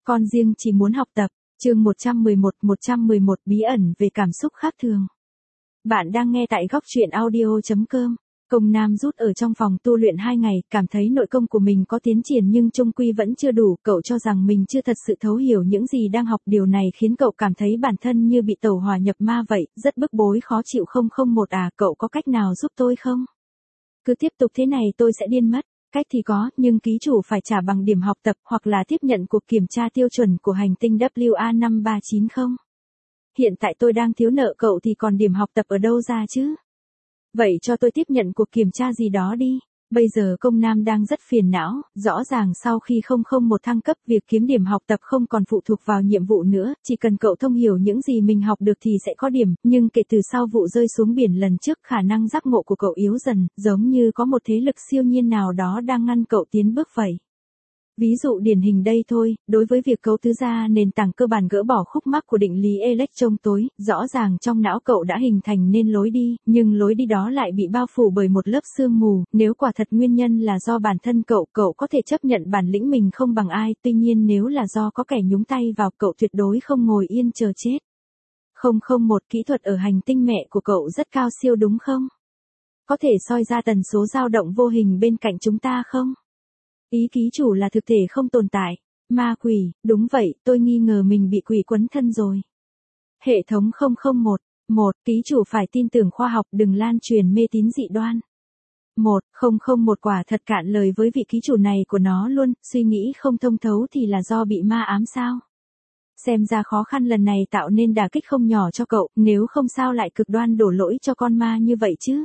Con riêng chỉ muốn học tập. Chương 111 bí ẩn về cảm xúc khác thường. Bạn đang nghe tại góc truyện audio.com. Công Nam rút ở trong phòng tu luyện 2 ngày, cảm thấy nội công của mình có tiến triển nhưng chung quy vẫn chưa đủ, cậu cho rằng mình chưa thật sự thấu hiểu những gì đang học, điều này khiến cậu cảm thấy bản thân như bị tẩu hỏa nhập ma vậy, rất bức bối khó chịu. 001 à, cậu có cách nào giúp tôi không? Cứ tiếp tục thế này tôi sẽ điên mất. Cách thì có, nhưng ký chủ phải trả bằng điểm học tập hoặc là tiếp nhận cuộc kiểm tra tiêu chuẩn của hành tinh WA5390. Hiện tại tôi đang thiếu nợ cậu thì còn điểm học tập ở đâu ra chứ? Vậy cho tôi tiếp nhận cuộc kiểm tra gì đó đi. Bây giờ Công Nam đang rất phiền não, rõ ràng sau khi 001 thăng cấp, việc kiếm điểm học tập không còn phụ thuộc vào nhiệm vụ nữa, chỉ cần cậu thông hiểu những gì mình học được thì sẽ có điểm, nhưng kể từ sau vụ rơi xuống biển lần trước, khả năng giác ngộ của cậu yếu dần, giống như có một thế lực siêu nhiên nào đó đang ngăn cậu tiến bước vậy. Ví dụ điển hình đây thôi, đối với việc cấu tứ ra nền tảng cơ bản gỡ bỏ khúc mắc của định lý electron tối, rõ ràng trong não cậu đã hình thành nên lối đi, nhưng lối đi đó lại bị bao phủ bởi một lớp sương mù, nếu quả thật nguyên nhân là do bản thân cậu có thể chấp nhận bản lĩnh mình không bằng ai, tuy nhiên nếu là do có kẻ nhúng tay vào, cậu tuyệt đối không ngồi yên chờ chết. 001 kỹ thuật ở hành tinh mẹ của cậu rất cao siêu đúng không? Có thể soi ra tần số dao động vô hình bên cạnh chúng ta không? Ý ký chủ là thực thể không tồn tại. Ma quỷ, đúng vậy, tôi nghi ngờ mình bị quỷ quấn thân rồi. Hệ thống 001, ký chủ phải tin tưởng khoa học, đừng lan truyền mê tín dị đoan. 1001 quả thật cạn lời với vị ký chủ này của nó luôn, suy nghĩ không thông thấu thì là do bị ma ám sao? Xem ra khó khăn lần này tạo nên đả kích không nhỏ cho cậu, nếu không sao lại cực đoan đổ lỗi cho con ma như vậy chứ?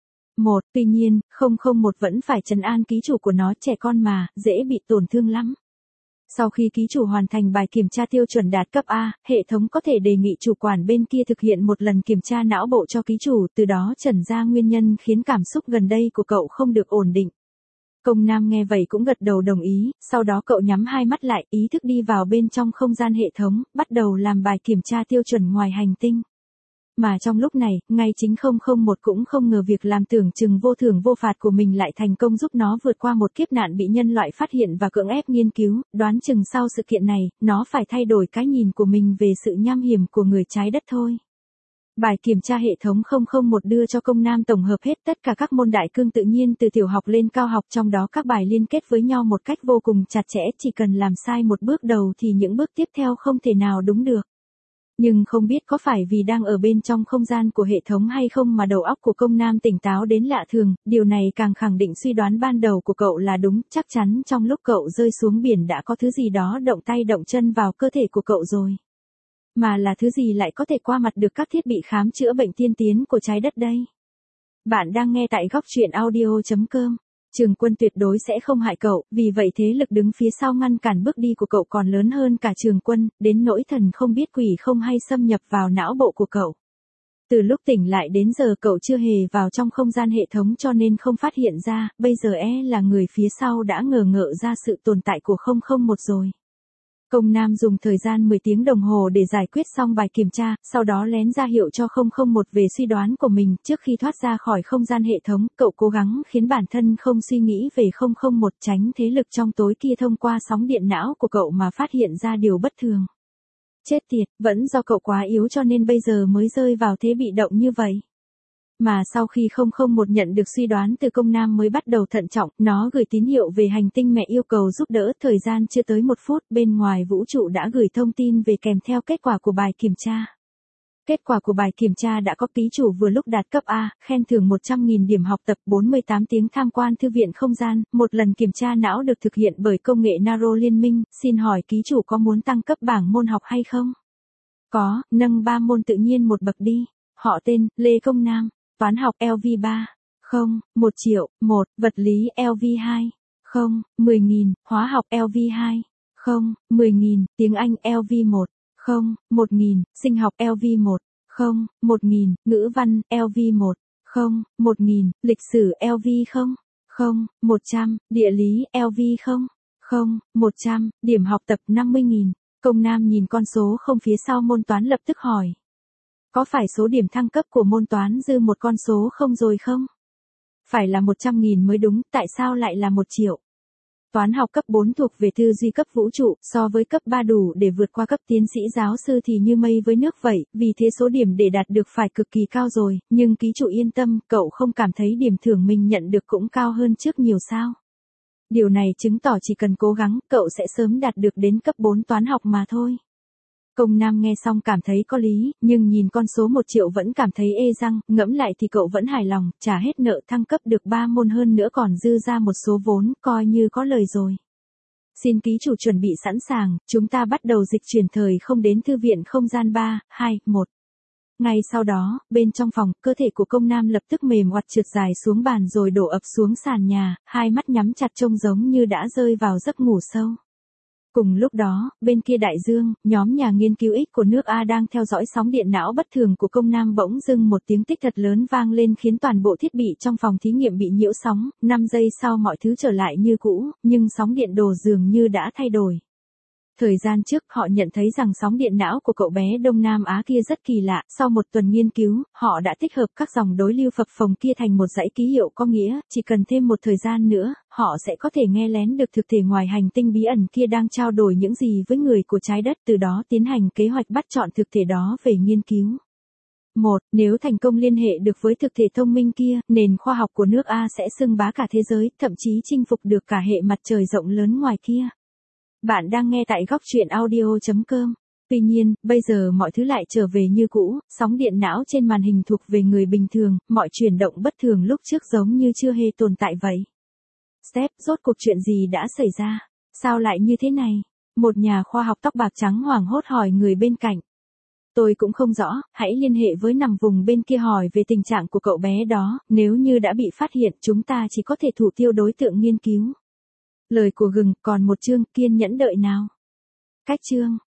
Tuy nhiên, 001 vẫn phải trấn an ký chủ của nó, trẻ con mà, dễ bị tổn thương lắm. Sau khi ký chủ hoàn thành bài kiểm tra tiêu chuẩn đạt cấp A, hệ thống có thể đề nghị chủ quản bên kia thực hiện một lần kiểm tra não bộ cho ký chủ, từ đó trần ra nguyên nhân khiến cảm xúc gần đây của cậu không được ổn định. Công Nam nghe vậy cũng gật đầu đồng ý, sau đó cậu nhắm hai mắt lại, ý thức đi vào bên trong không gian hệ thống, bắt đầu làm bài kiểm tra tiêu chuẩn ngoài hành tinh. Mà trong lúc này, ngay chính 001 cũng không ngờ việc làm tưởng chừng vô thưởng vô phạt của mình lại thành công giúp nó vượt qua một kiếp nạn bị nhân loại phát hiện và cưỡng ép nghiên cứu, đoán chừng sau sự kiện này, nó phải thay đổi cái nhìn của mình về sự nham hiểm của người trái đất thôi. Bài kiểm tra hệ thống 001 đưa cho Công Nam tổng hợp hết tất cả các môn đại cương tự nhiên từ tiểu học lên cao học, trong đó các bài liên kết với nhau một cách vô cùng chặt chẽ, chỉ cần làm sai một bước đầu thì những bước tiếp theo không thể nào đúng được. Nhưng không biết có phải vì đang ở bên trong không gian của hệ thống hay không mà đầu óc của Công Nam tỉnh táo đến lạ thường, điều này càng khẳng định suy đoán ban đầu của cậu là đúng, chắc chắn trong lúc cậu rơi xuống biển đã có thứ gì đó động tay động chân vào cơ thể của cậu rồi. Mà là thứ gì lại có thể qua mặt được các thiết bị khám chữa bệnh tiên tiến của trái đất đây? Bạn đang nghe tại góc truyện audio.com. Trường Quân tuyệt đối sẽ không hại cậu, vì vậy thế lực đứng phía sau ngăn cản bước đi của cậu còn lớn hơn cả Trường Quân, đến nỗi thần không biết quỷ không hay xâm nhập vào não bộ của cậu. Từ lúc tỉnh lại đến giờ cậu chưa hề vào trong không gian hệ thống cho nên không phát hiện ra, bây giờ là người phía sau đã ngờ ngợ ra sự tồn tại của 001 rồi. Công Nam dùng thời gian 10 tiếng đồng hồ để giải quyết xong bài kiểm tra, sau đó lén ra hiệu cho 001 về suy đoán của mình. Trước khi thoát ra khỏi không gian hệ thống, cậu cố gắng khiến bản thân không suy nghĩ về 001, tránh thế lực trong tối kia thông qua sóng điện não của cậu mà phát hiện ra điều bất thường. Chết tiệt, vẫn do cậu quá yếu cho nên bây giờ mới rơi vào thế bị động như vậy. Mà sau khi 001 nhận được suy đoán từ Công Nam mới bắt đầu thận trọng, nó gửi tín hiệu về hành tinh mẹ yêu cầu giúp đỡ, thời gian chưa tới 1 phút, bên ngoài vũ trụ đã gửi thông tin về kèm theo kết quả của bài kiểm tra. Kết quả của bài kiểm tra đã có, ký chủ vừa lúc đạt cấp A, khen thưởng 100.000 điểm học tập, 48 tiếng tham quan thư viện không gian, một lần kiểm tra não được thực hiện bởi công nghệ Naro Liên minh, xin hỏi ký chủ có muốn tăng cấp bảng môn học hay không? Có, nâng 3 môn tự nhiên một bậc đi. Họ tên, Lê Công Nam. Toán học LV3, 1 triệu, 1, vật lý LV2, 10.000, hóa học LV2, 10.000, tiếng Anh LV1, 1.000, sinh học LV1, 1.000, ngữ văn LV1, 1.000, lịch sử LV0, 100, địa lý LV0, 100, điểm học tập 50.000. Công Nam nhìn con số không phía sau môn toán lập tức hỏi. Có phải số điểm thăng cấp của môn toán dư một con số không rồi không? Phải là 100.000 mới đúng, tại sao lại là 1 triệu? Toán học cấp 4 thuộc về tư duy cấp vũ trụ, so với cấp 3 đủ để vượt qua cấp tiến sĩ giáo sư thì như mây với nước vậy, vì thế số điểm để đạt được phải cực kỳ cao rồi, nhưng ký chủ yên tâm, cậu không cảm thấy điểm thưởng mình nhận được cũng cao hơn trước nhiều sao. Điều này chứng tỏ chỉ cần cố gắng, cậu sẽ sớm đạt được đến cấp 4 toán học mà thôi. Công Nam nghe xong cảm thấy có lý, nhưng nhìn con số 1 triệu vẫn cảm thấy ê răng, ngẫm lại thì cậu vẫn hài lòng, trả hết nợ thăng cấp được 3 môn hơn nữa còn dư ra một số vốn, coi như có lời rồi. Xin ký chủ chuẩn bị sẵn sàng, chúng ta bắt đầu dịch chuyển thời không đến thư viện không gian 3, 2, 1. Ngay sau đó, bên trong phòng, cơ thể của Công Nam lập tức mềm oặt trượt dài xuống bàn rồi đổ ập xuống sàn nhà, hai mắt nhắm chặt trông giống như đã rơi vào giấc ngủ sâu. Cùng lúc đó, bên kia đại dương, nhóm nhà nghiên cứu X của nước A đang theo dõi sóng điện não bất thường của Công Nam bỗng dưng một tiếng tích thật lớn vang lên khiến toàn bộ thiết bị trong phòng thí nghiệm bị nhiễu sóng, 5 giây sau mọi thứ trở lại như cũ, nhưng sóng điện đồ dường như đã thay đổi. Thời gian trước họ nhận thấy rằng sóng điện não của cậu bé Đông Nam Á kia rất kỳ lạ, sau một tuần nghiên cứu, họ đã tích hợp các dòng đối lưu phập phồng kia thành một dãy ký hiệu có nghĩa, chỉ cần thêm một thời gian nữa, họ sẽ có thể nghe lén được thực thể ngoài hành tinh bí ẩn kia đang trao đổi những gì với người của trái đất, từ đó tiến hành kế hoạch bắt chọn thực thể đó về nghiên cứu. 1. Nếu thành công liên hệ được với thực thể thông minh kia, nền khoa học của nước A sẽ xưng bá cả thế giới, thậm chí chinh phục được cả hệ mặt trời rộng lớn ngoài kia. Bạn đang nghe tại góc truyện audio.com. Tuy nhiên, bây giờ mọi thứ lại trở về như cũ, sóng điện não trên màn hình thuộc về người bình thường, mọi chuyển động bất thường lúc trước giống như chưa hề tồn tại vậy. Steph, rốt cuộc chuyện gì đã xảy ra? Sao lại như thế này? Một nhà khoa học tóc bạc trắng hoảng hốt hỏi người bên cạnh. Tôi cũng không rõ, hãy liên hệ với nằm vùng bên kia hỏi về tình trạng của cậu bé đó, nếu như đã bị phát hiện chúng ta chỉ có thể thủ tiêu đối tượng nghiên cứu. Lời của gừng, còn một chương, kiên nhẫn đợi nào. Cách chương.